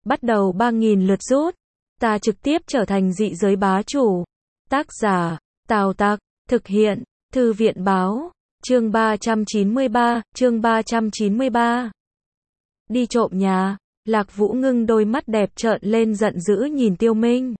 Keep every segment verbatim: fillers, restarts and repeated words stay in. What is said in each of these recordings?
bắt đầu ba nghìn lượt rút. Ta trực tiếp trở thành dị giới bá chủ. Tác giả, Tào Tặc, thực hiện, Thư viện báo, chương ba trăm chín mươi ba, chương ba trăm chín mươi ba. Đi trộm nhà, Lạc Vũ Ngưng đôi mắt đẹp trợn lên giận dữ nhìn Tiêu Minh.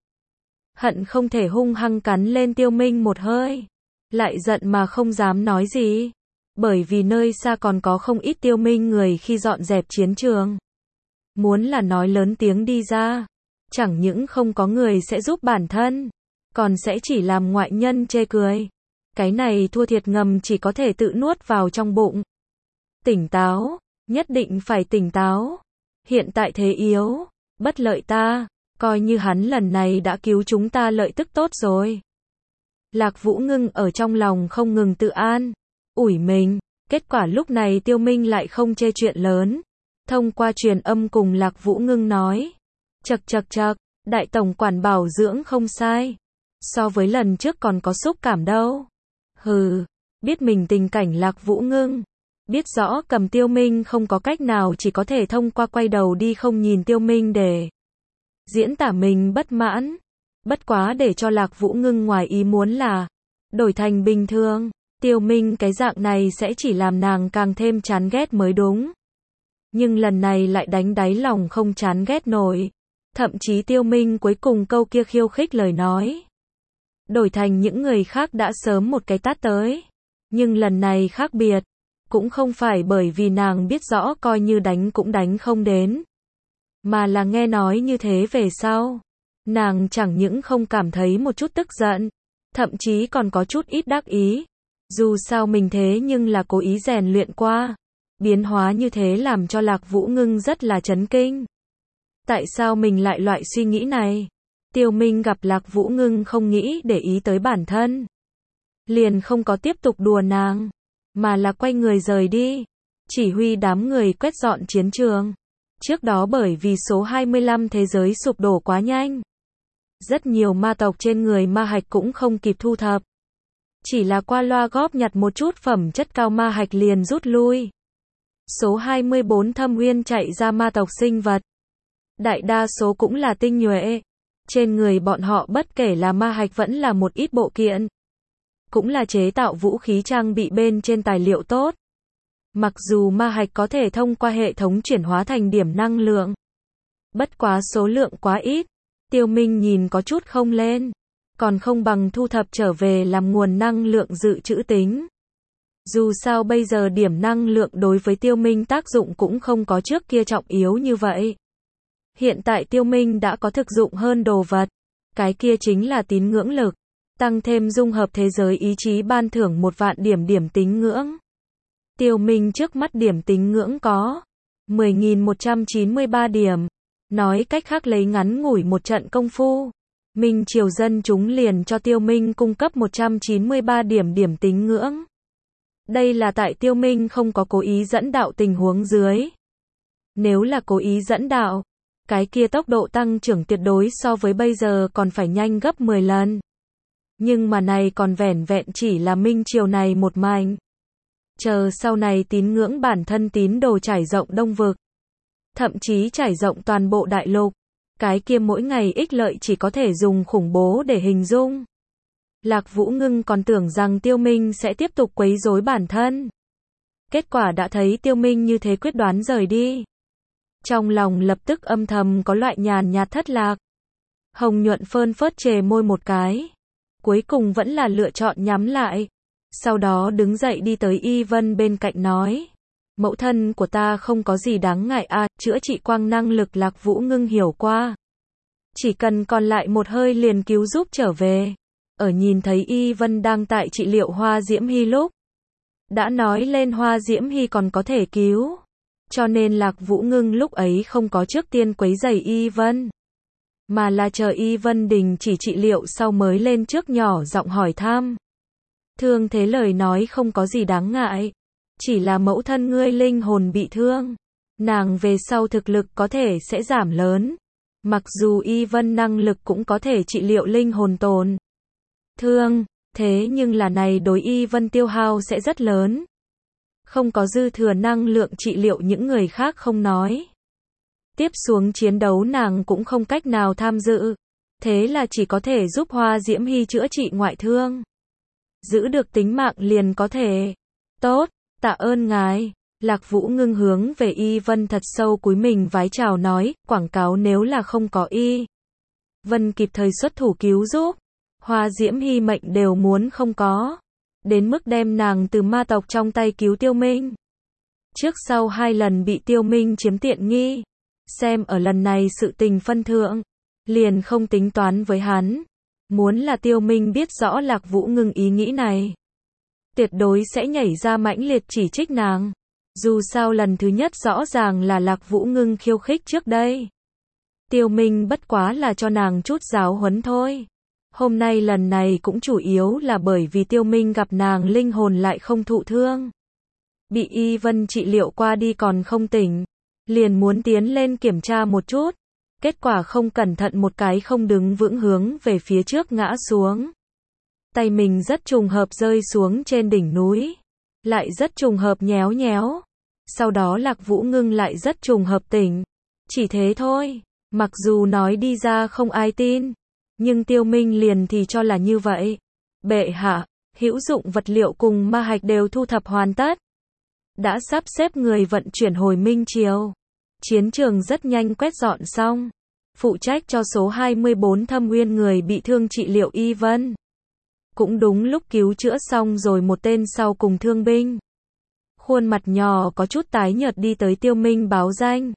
Hận không thể hung hăng cắn lên Tiêu Minh một hơi. Lại giận mà không dám nói gì. Bởi vì nơi xa còn có không ít Tiêu Minh người khi dọn dẹp chiến trường. Muốn là nói lớn tiếng đi ra. Chẳng những không có người sẽ giúp bản thân. Còn sẽ chỉ làm ngoại nhân chê cười. Cái này thua thiệt ngầm chỉ có thể tự nuốt vào trong bụng. Tỉnh táo, nhất định phải tỉnh táo. Hiện tại thế yếu, bất lợi ta, coi như hắn lần này đã cứu chúng ta lợi tức tốt rồi. Lạc Vũ Ngưng ở trong lòng không ngừng tự an, ủi mình, kết quả lúc này Tiêu Minh lại không chê chuyện lớn. Thông qua truyền âm cùng Lạc Vũ Ngưng nói, chậc chậc chậc, đại tổng quản bảo dưỡng không sai. So với lần trước còn có xúc cảm đâu. Hừ, biết mình tình cảnh Lạc Vũ Ngưng. Biết rõ cầm Tiêu Minh không có cách nào chỉ có thể thông qua quay đầu đi không nhìn Tiêu Minh để diễn tả mình bất mãn. Bất quá để cho Lạc Vũ Ngưng ngoài ý muốn là đổi thành bình thường, Tiêu Minh cái dạng này sẽ chỉ làm nàng càng thêm chán ghét mới đúng. Nhưng lần này lại đánh đáy lòng không chán ghét nổi. Thậm chí Tiêu Minh cuối cùng câu kia khiêu khích lời nói. Đổi thành những người khác đã sớm một cái tát tới. Nhưng lần này khác biệt. Cũng không phải bởi vì nàng biết rõ coi như đánh cũng đánh không đến. Mà là nghe nói như thế về sau. Nàng chẳng những không cảm thấy một chút tức giận. Thậm chí còn có chút ít đắc ý. Dù sao mình thế nhưng là cố ý rèn luyện qua. Biến hóa như thế làm cho Lạc Vũ Ngưng rất là chấn kinh. Tại sao mình lại loại suy nghĩ này? Tiêu Minh gặp Lạc Vũ Ngưng không nghĩ để ý tới bản thân. Liền không có tiếp tục đùa nàng. Mà là quay người rời đi. Chỉ huy đám người quét dọn chiến trường. Trước đó bởi vì số hai mươi lăm thế giới sụp đổ quá nhanh. Rất nhiều ma tộc trên người ma hạch cũng không kịp thu thập. Chỉ là qua loa góp nhặt một chút phẩm chất cao ma hạch liền rút lui. Số hai mươi bốn thâm uyên chạy ra ma tộc sinh vật. Đại đa số cũng là tinh nhuệ. Trên người bọn họ bất kể là ma hạch vẫn là một ít bộ kiện. Cũng là chế tạo vũ khí trang bị bên trên tài liệu tốt. Mặc dù ma hạch có thể thông qua hệ thống chuyển hóa thành điểm năng lượng. Bất quá số lượng quá ít. Tiêu Minh nhìn có chút không lên. Còn không bằng thu thập trở về làm nguồn năng lượng dự trữ tính. Dù sao bây giờ điểm năng lượng đối với Tiêu Minh tác dụng cũng không có trước kia trọng yếu như vậy. Hiện tại Tiêu Minh đã có thực dụng hơn đồ vật. Cái kia chính là tín ngưỡng lực. Tăng thêm dung hợp thế giới ý chí ban thưởng một vạn điểm điểm tín ngưỡng. Tiêu Minh trước mắt điểm tín ngưỡng có mười nghìn một trăm chín mươi ba điểm. Nói cách khác lấy ngắn ngủi một trận công phu. Minh triều dân chúng liền cho Tiêu Minh cung cấp một trăm chín mươi ba điểm điểm tín ngưỡng. Đây là tại Tiêu Minh không có cố ý dẫn đạo tình huống dưới. Nếu là cố ý dẫn đạo, cái kia tốc độ tăng trưởng tuyệt đối so với bây giờ còn phải nhanh gấp mười lần. Nhưng mà này còn vẻn vẹn chỉ là Minh triều này một mảnh. Chờ sau này tín ngưỡng bản thân tín đồ trải rộng đông vực. Thậm chí trải rộng toàn bộ đại lục. Cái kia mỗi ngày ích lợi chỉ có thể dùng khủng bố để hình dung. Lạc Vũ Ngưng còn tưởng rằng Tiêu Minh sẽ tiếp tục quấy rối bản thân. Kết quả đã thấy Tiêu Minh như thế quyết đoán rời đi. Trong lòng lập tức âm thầm có loại nhàn nhạt thất lạc. Hồng Nhuận phơn phớt chề môi một cái. Cuối cùng vẫn là lựa chọn nhắm lại. Sau đó đứng dậy đi tới Y Vân bên cạnh nói. Mẫu thân của ta không có gì đáng ngại à, chữa trị quang năng lực Lạc Vũ Ngưng hiểu qua. Chỉ cần còn lại một hơi liền cứu giúp trở về. Ở nhìn thấy Y Vân đang tại trị liệu Hoa Diễm Hy lúc. Đã nói lên Hoa Diễm Hy còn có thể cứu. Cho nên Lạc Vũ Ngưng lúc ấy không có trước tiên quấy rầy Y Vân. Mà là chờ Y Vân đình chỉ trị liệu sau mới lên trước nhỏ giọng hỏi thăm. Thương thế lời nói không có gì đáng ngại. Chỉ là mẫu thân ngươi linh hồn bị thương. Nàng về sau thực lực có thể sẽ giảm lớn. Mặc dù Y Vân năng lực cũng có thể trị liệu linh hồn tổn thương. Thế nhưng là này đối Y Vân tiêu hao sẽ rất lớn. Không có dư thừa năng lượng trị liệu những người khác không nói. Tiếp xuống chiến đấu nàng cũng không cách nào tham dự. Thế là chỉ có thể giúp Hoa Diễm Hy chữa trị ngoại thương. Giữ được tính mạng liền có thể. Tốt, tạ ơn ngài. Lạc Vũ Ngưng hướng về Y Vân thật sâu cúi mình vái chào nói, quảng cáo nếu là không có Y Vân kịp thời xuất thủ cứu giúp, Hoa Diễm Hy mệnh đều muốn không có. Đến mức đem nàng từ ma tộc trong tay cứu Tiêu Minh. Trước sau hai lần bị Tiêu Minh chiếm tiện nghi. Xem ở lần này sự tình phân thượng, liền không tính toán với hắn. Muốn là Tiêu Minh biết rõ Lạc Vũ Ngưng ý nghĩ này, tuyệt đối sẽ nhảy ra mãnh liệt chỉ trích nàng. Dù sao lần thứ nhất rõ ràng là Lạc Vũ Ngưng khiêu khích trước đây. Tiêu Minh bất quá là cho nàng chút giáo huấn thôi. Hôm nay lần này cũng chủ yếu là bởi vì Tiêu Minh gặp nàng linh hồn lại không thụ thương. Bị Y Vân trị liệu qua đi còn không tỉnh. Liền muốn tiến lên kiểm tra một chút. Kết quả không cẩn thận một cái không đứng vững hướng về phía trước ngã xuống. Tay mình rất trùng hợp rơi xuống trên đỉnh núi. Lại rất trùng hợp nhéo nhéo. Sau đó Lạc Vũ Ngưng lại rất trùng hợp tỉnh. Chỉ thế thôi. Mặc dù nói đi ra không ai tin. Nhưng Tiêu Minh liền thì cho là như vậy. Bệ hạ, hữu dụng vật liệu cùng ma hạch đều thu thập hoàn tất. Đã sắp xếp người vận chuyển hồi Minh Triều. Chiến trường rất nhanh quét dọn xong. Phụ trách cho số hai mươi bốn Thâm Uyên người bị thương trị liệu Y Vân. Cũng đúng lúc cứu chữa xong rồi một tên sau cùng thương binh. Khuôn mặt nhỏ có chút tái nhợt đi tới Tiêu Minh báo danh.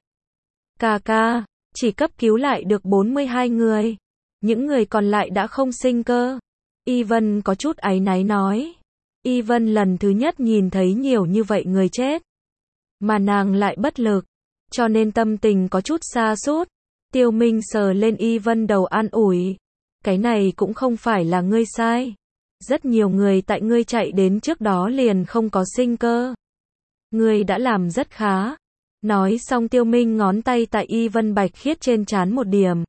Ca ca, chỉ cấp cứu lại được bốn mươi hai người. Những người còn lại đã không sinh cơ. Y Vân có chút áy náy nói. Y Vân lần thứ nhất nhìn thấy nhiều như vậy người chết. Mà nàng lại bất lực. Cho nên tâm tình có chút sa sút. Tiêu Minh sờ lên Y Vân đầu an ủi. Cái này cũng không phải là ngươi sai. Rất nhiều người tại ngươi chạy đến trước đó liền không có sinh cơ. Ngươi đã làm rất khá. Nói xong Tiêu Minh ngón tay tại Y Vân bạch khiết trên trán một điểm.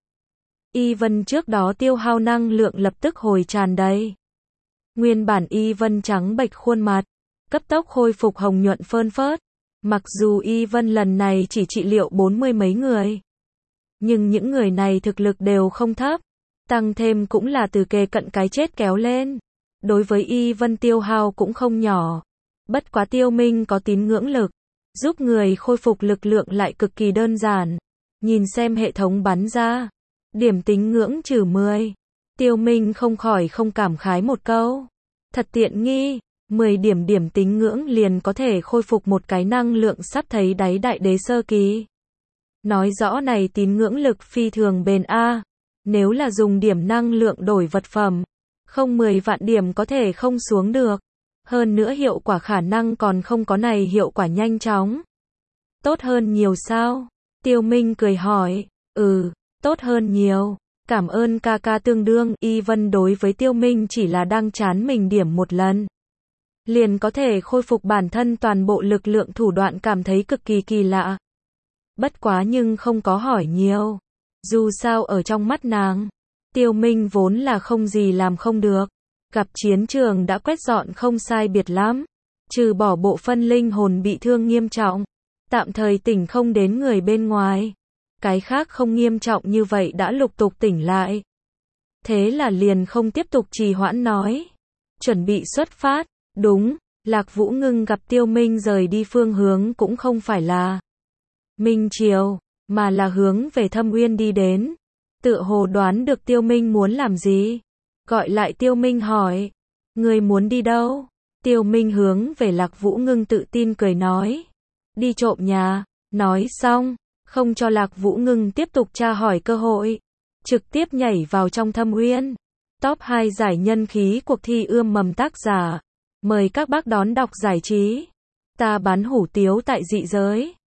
Y Vân trước đó tiêu hao năng lượng lập tức hồi tràn đầy. Nguyên bản Y Vân trắng bệch khuôn mặt, cấp tốc khôi phục hồng nhuận phơn phớt. Mặc dù Y Vân lần này chỉ trị liệu bốn mươi mấy người, nhưng những người này thực lực đều không thấp, tăng thêm cũng là từ kề cận cái chết kéo lên. Đối với Y Vân tiêu hao cũng không nhỏ. Bất quá Tiêu Minh có tín ngưỡng lực, giúp người khôi phục lực lượng lại cực kỳ đơn giản. Nhìn xem hệ thống bắn ra, điểm tín ngưỡng trừ mười. Tiêu Minh không khỏi không cảm khái một câu. Thật tiện nghi, mười điểm điểm tín ngưỡng liền có thể khôi phục một cái năng lượng sắp thấy đáy đại đế sơ kỳ. Nói rõ này tín ngưỡng lực phi thường bền a. Nếu là dùng điểm năng lượng đổi vật phẩm, không mười vạn điểm có thể không xuống được. Hơn nữa hiệu quả khả năng còn không có này hiệu quả nhanh chóng. Tốt hơn nhiều sao? Tiêu Minh cười hỏi. Ừ, tốt hơn nhiều. Cảm ơn ca ca tương đương. Y Vân đối với Tiêu Minh chỉ là đang chán mình điểm một lần, liền có thể khôi phục bản thân toàn bộ lực lượng thủ đoạn cảm thấy cực kỳ kỳ lạ. Bất quá nhưng không có hỏi nhiều. Dù sao ở trong mắt nàng, Tiêu Minh vốn là không gì làm không được. Gặp chiến trường đã quét dọn không sai biệt lắm. Trừ bỏ bộ phân linh hồn bị thương nghiêm trọng, tạm thời tỉnh không đến người bên ngoài. Cái khác không nghiêm trọng như vậy đã lục tục tỉnh lại. Thế là liền không tiếp tục trì hoãn nói. Chuẩn bị xuất phát. Đúng, Lạc Vũ Ngưng gặp Tiêu Minh rời đi phương hướng cũng không phải là Minh Triều, mà là hướng về Thâm Uyên đi đến. Tựa hồ đoán được Tiêu Minh muốn làm gì. Gọi lại Tiêu Minh hỏi. Người muốn đi đâu? Tiêu Minh hướng về Lạc Vũ Ngưng tự tin cười nói. Đi trộm nhà. Nói xong, không cho Lạc Vũ Ngưng tiếp tục tra hỏi cơ hội. Trực tiếp nhảy vào trong Thâm Uyên. Top hai giải nhân khí cuộc thi ươm mầm tác giả. Mời các bác đón đọc giải trí. Ta bán hủ tiếu tại dị giới.